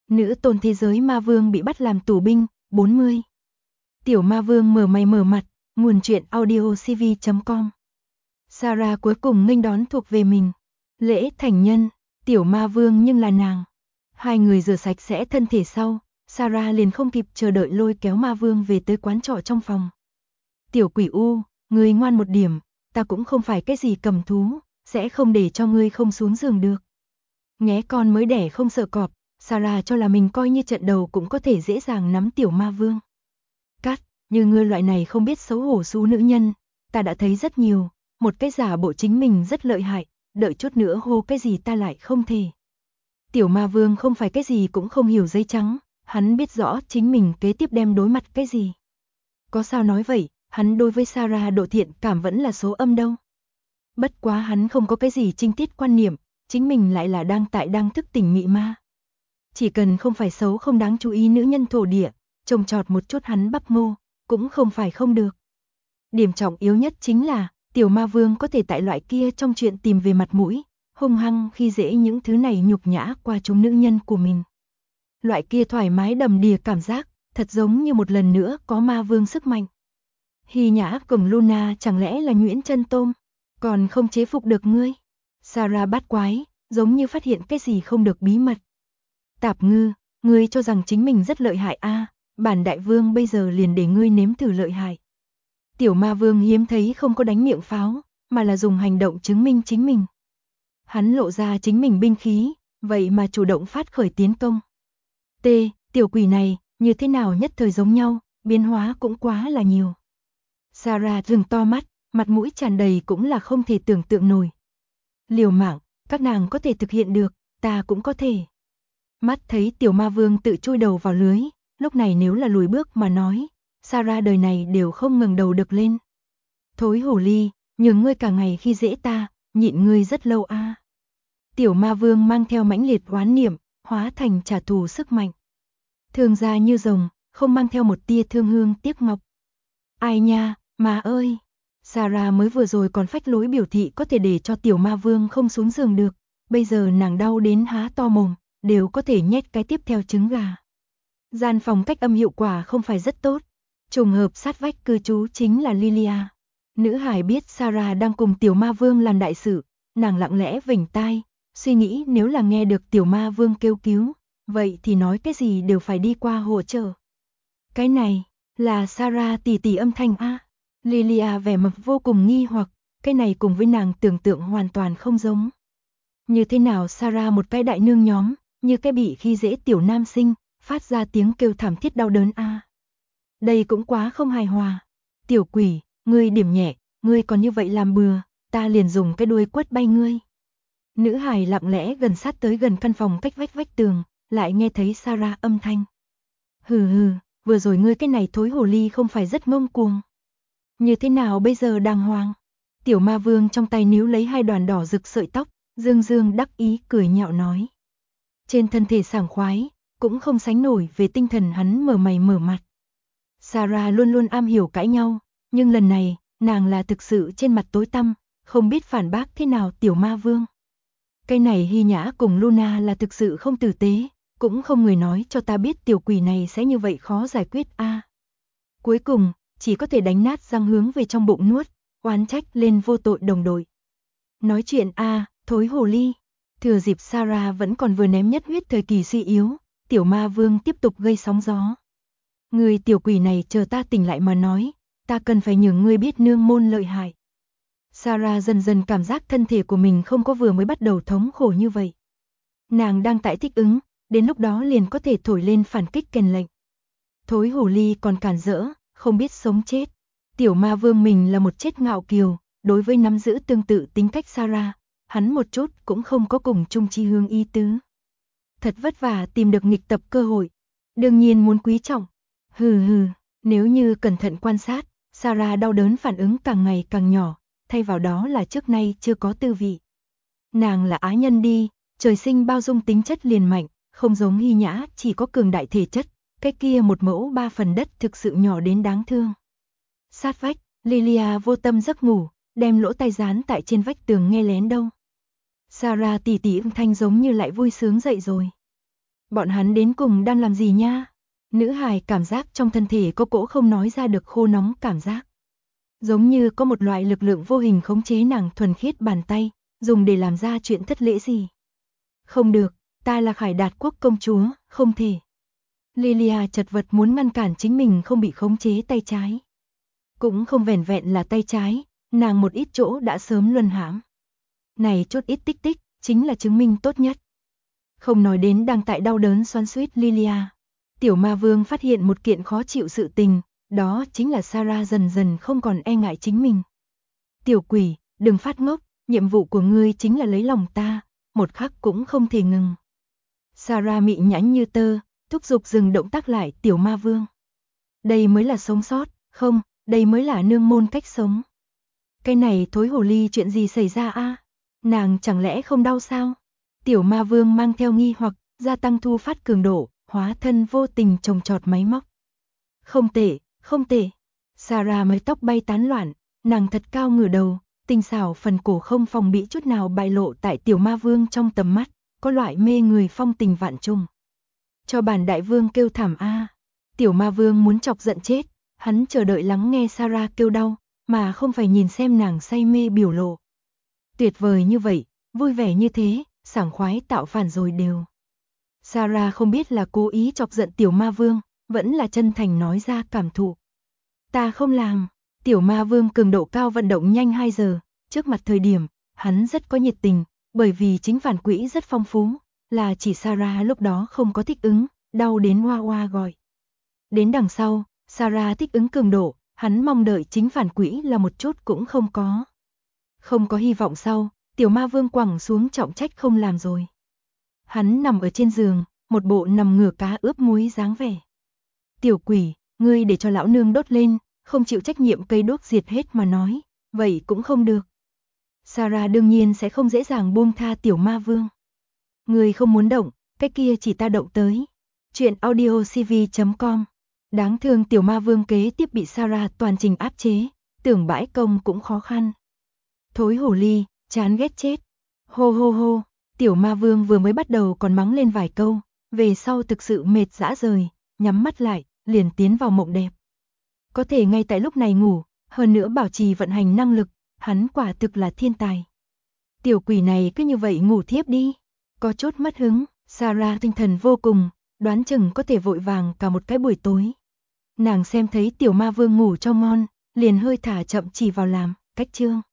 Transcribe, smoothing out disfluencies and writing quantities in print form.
Nữ tôn thế giới ma vương bị bắt làm tù binh, 40. Tiểu ma vương mở mày mở mặt, nguồn truyện audio cv.com. Sarah cuối cùng nghênh đón thuộc về mình. Lễ thành nhân, tiểu ma vương nhưng là nàng. Hai người rửa sạch sẽ thân thể sau, Sarah liền không kịp chờ đợi lôi kéo ma vương về tới quán trọ trong phòng. Tiểu quỷ u, ngươi ngoan một điểm, ta cũng không phải cái gì cầm thú, sẽ không để cho ngươi không xuống giường được. Nghé con mới đẻ không sợ cọp, Sarah cho là mình coi như trận đầu cũng có thể dễ dàng nắm tiểu ma vương. Cát, như ngươi loại này không biết xấu hổ xú nữ nhân, ta đã thấy rất nhiều, một cái giả bộ chính mình rất lợi hại, đợi chút nữa hô cái gì ta lại không thể. Tiểu ma vương không phải cái gì cũng không hiểu giấy trắng, hắn biết rõ chính mình kế tiếp đem đối mặt cái gì. Có sao nói vậy, hắn đối với Sarah độ thiện cảm vẫn là số âm đâu. Bất quá hắn không có cái gì trinh tiết quan niệm, chính mình lại là đang thức tỉnh mị ma. Chỉ cần không phải xấu không đáng chú ý nữ nhân thổ địa, trồng trọt một chút hắn bắp ngô, cũng không phải không được. Điểm trọng yếu nhất chính là, tiểu ma vương có thể tại loại kia trong chuyện tìm về mặt mũi, hung hăng khi dễ những thứ này nhục nhã qua chúng nữ nhân của mình. Loại kia thoải mái đầm đìa cảm giác, thật giống như một lần nữa có ma vương sức mạnh. Hy Nhã cùng Luna chẳng lẽ là nhuyễn chân tôm, còn không chế phục được ngươi. Sarah bát quái, giống như phát hiện cái gì không được bí mật. Tạp Ngư, ngươi cho rằng chính mình rất lợi hại a, bản đại vương bây giờ liền để ngươi nếm thử lợi hại. Tiểu ma vương hiếm thấy không có đánh miệng pháo, mà là dùng hành động chứng minh chính mình. Hắn lộ ra chính mình binh khí, vậy mà chủ động phát khởi tiến công. Tiểu quỷ này, như thế nào nhất thời giống nhau, biến hóa cũng quá là nhiều. Sarah trừng to mắt, mặt mũi tràn đầy cũng là không thể tưởng tượng nổi. Liều mạng, các nàng có thể thực hiện được, ta cũng có thể. Mắt thấy tiểu ma vương tự chui đầu vào lưới, lúc này nếu là lùi bước mà nói, Sarah đời này đều không ngẩng đầu được lên. Thối hồ ly, nhường ngươi cả ngày khi dễ ta, nhịn ngươi rất lâu a. Tiểu ma vương mang theo mãnh liệt oán niệm, hóa thành trả thù sức mạnh. Thương gia như rồng, không mang theo một tia thương hương tiếc ngọc. Ai nha, ma ơi! Sarah mới vừa rồi còn phách lối biểu thị có thể để cho tiểu ma vương không xuống giường được, bây giờ nàng đau đến há to mồm, đều có thể nhét cái tiếp theo trứng gà. Gian phòng cách âm hiệu quả không phải rất tốt, trùng hợp sát vách cư trú chính là Lilia. Nữ hải biết Sarah đang cùng tiểu ma vương làm đại sự, nàng lặng lẽ vểnh tai, suy nghĩ nếu là nghe được tiểu ma vương kêu cứu, vậy thì nói cái gì đều phải đi qua hỗ trợ. Cái này, là Sarah tỷ tỷ âm thanh a. Lilia vẻ mặt vô cùng nghi hoặc, cái này cùng với nàng tưởng tượng hoàn toàn không giống. Như thế nào Sarah một cái đại nương nhóm, như cái bị khi dễ tiểu nam sinh, phát ra tiếng kêu thảm thiết đau đớn a. Đây cũng quá không hài hòa. Tiểu quỷ, ngươi điểm nhẹ, ngươi còn như vậy làm bừa, ta liền dùng cái đuôi quất bay ngươi. Nữ hài lặng lẽ gần sát tới gần căn phòng cách vách tường, lại nghe thấy Sarah âm thanh. Hừ, vừa rồi ngươi cái này thối hồ ly không phải rất ngông cuồng. Như thế nào bây giờ đàng hoàng? Tiểu ma vương trong tay níu lấy hai đoàn đỏ rực sợi tóc, dương đắc ý cười nhạo nói. Trên thân thể sảng khoái, cũng không sánh nổi về tinh thần hắn mở mày mở mặt. Sarah luôn luôn am hiểu cãi nhau, nhưng lần này, nàng là thực sự trên mặt tối tăm, không biết phản bác thế nào tiểu ma vương. Cái này Hy Nhã cùng Luna là thực sự không tử tế, cũng không người nói cho ta biết tiểu quỷ này sẽ như vậy khó giải quyết a. Cuối cùng, chỉ có thể đánh nát răng hướng về trong bụng nuốt, oán trách lên vô tội đồng đội. Nói chuyện a, thối hồ ly. Thừa dịp Sarah vẫn còn vừa ném nhất huyết thời kỳ suy yếu, tiểu ma vương tiếp tục gây sóng gió. Người tiểu quỷ này chờ ta tỉnh lại mà nói, ta cần phải nhường ngươi biết nương môn lợi hại. Sarah dần dần cảm giác thân thể của mình không có vừa mới bắt đầu thống khổ như vậy. Nàng đang tại thích ứng, đến lúc đó liền có thể thổi lên phản kích kèn lệnh. Thối hồ ly còn cản rỡ, không biết sống chết. Tiểu ma vương mình là một chết ngạo kiều, đối với nắm giữ tương tự tính cách Sarah, hắn một chút cũng không có cùng chung chi hương ý tứ. Thật vất vả tìm được nghịch tập cơ hội, đương nhiên muốn quý trọng. Hừ, nếu như cẩn thận quan sát, Sarah đau đớn phản ứng càng ngày càng nhỏ, thay vào đó là trước nay chưa có tư vị. Nàng là á nhân đi, trời sinh bao dung tính chất liền mạnh, không giống Hy Nhã chỉ có cường đại thể chất, cái kia một mẫu 3 phần đất thực sự nhỏ đến đáng thương. Sát vách, Lilia vô tâm giấc ngủ, đem lỗ tai dán tại trên vách tường nghe lén đâu. Sarah tỷ tỷ âm thanh giống như lại vui sướng dậy rồi. Bọn hắn đến cùng đang làm gì nha? Nữ hài cảm giác trong thân thể có cỗ không nói ra được khô nóng cảm giác. Giống như có một loại lực lượng vô hình khống chế nàng thuần khiết bàn tay, dùng để làm ra chuyện thất lễ gì. Không được, ta là Khải Đạt quốc công chúa, không thể. Lilia chật vật muốn ngăn cản chính mình không bị khống chế tay trái. Cũng không vẻn vẹn là tay trái, nàng một ít chỗ đã sớm luân hãm. Này chút ít tích tích, chính là chứng minh tốt nhất. Không nói đến đang tại đau đớn xoắn xuýt Lilia. Tiểu ma vương phát hiện một kiện khó chịu sự tình, đó chính là Sarah dần dần không còn e ngại chính mình. Tiểu quỷ, đừng phát ngốc, nhiệm vụ của ngươi chính là lấy lòng ta, một khắc cũng không thể ngừng. Sarah mị nhãn như tơ, thúc giục dừng động tác lại tiểu ma vương. Đây mới là sống sót, không, đây mới là nương môn cách sống. Cái này thối hồ ly chuyện gì xảy ra a? Nàng chẳng lẽ không đau sao? Tiểu ma vương mang theo nghi hoặc, gia tăng thu phát cường độ, hóa thân vô tình trồng trọt máy móc. Không tệ, không tệ. Sarah mái tóc bay tán loạn, nàng thật cao ngửa đầu, tinh xảo phần cổ không phòng bị chút nào bại lộ tại tiểu ma vương trong tầm mắt, có loại mê người phong tình vạn trùng. Cho bản đại vương kêu thảm a. Tiểu ma vương muốn chọc giận chết, hắn chờ đợi lắng nghe Sarah kêu đau, mà không phải nhìn xem nàng say mê biểu lộ. Tuyệt vời như vậy, vui vẻ như thế, sảng khoái tạo phản rồi đều. Sarah không biết là cố ý chọc giận tiểu ma vương, vẫn là chân thành nói ra cảm thụ. Ta không làm, tiểu ma vương cường độ cao vận động nhanh 2 giờ, trước mặt thời điểm, hắn rất có nhiệt tình, bởi vì chính phản quỹ rất phong phú, là chỉ Sarah lúc đó không có thích ứng, đau đến hoa hoa gọi. Đến đằng sau, Sarah thích ứng cường độ, hắn mong đợi chính phản quỹ là một chút cũng không có. Không có hy vọng sau, tiểu ma vương quẳng xuống trọng trách không làm rồi. Hắn nằm ở trên giường, một bộ nằm ngửa cá ướp muối dáng vẻ. Tiểu quỷ, ngươi để cho lão nương đốt lên, không chịu trách nhiệm cây đốt diệt hết mà nói, vậy cũng không được. Sarah đương nhiên sẽ không dễ dàng buông tha tiểu ma vương. Ngươi không muốn động, cái kia chỉ ta động tới. Chuyện audiocv.com. Đáng thương tiểu ma vương kế tiếp bị Sarah toàn trình áp chế, tưởng bãi công cũng khó khăn. Thối hổ ly, chán ghét chết. Hô hô hô, tiểu ma vương vừa mới bắt đầu còn mắng lên vài câu, về sau thực sự mệt dã rời, nhắm mắt lại, liền tiến vào mộng đẹp. Có thể ngay tại lúc này ngủ, hơn nữa bảo trì vận hành năng lực, hắn quả thực là thiên tài. Tiểu quỷ này cứ như vậy ngủ thiếp đi. Có chút mất hứng, Sarah tinh thần vô cùng, đoán chừng có thể vội vàng cả một cái buổi tối. Nàng xem thấy tiểu ma vương ngủ cho ngon, liền hơi thả chậm chỉ vào làm, cách chương.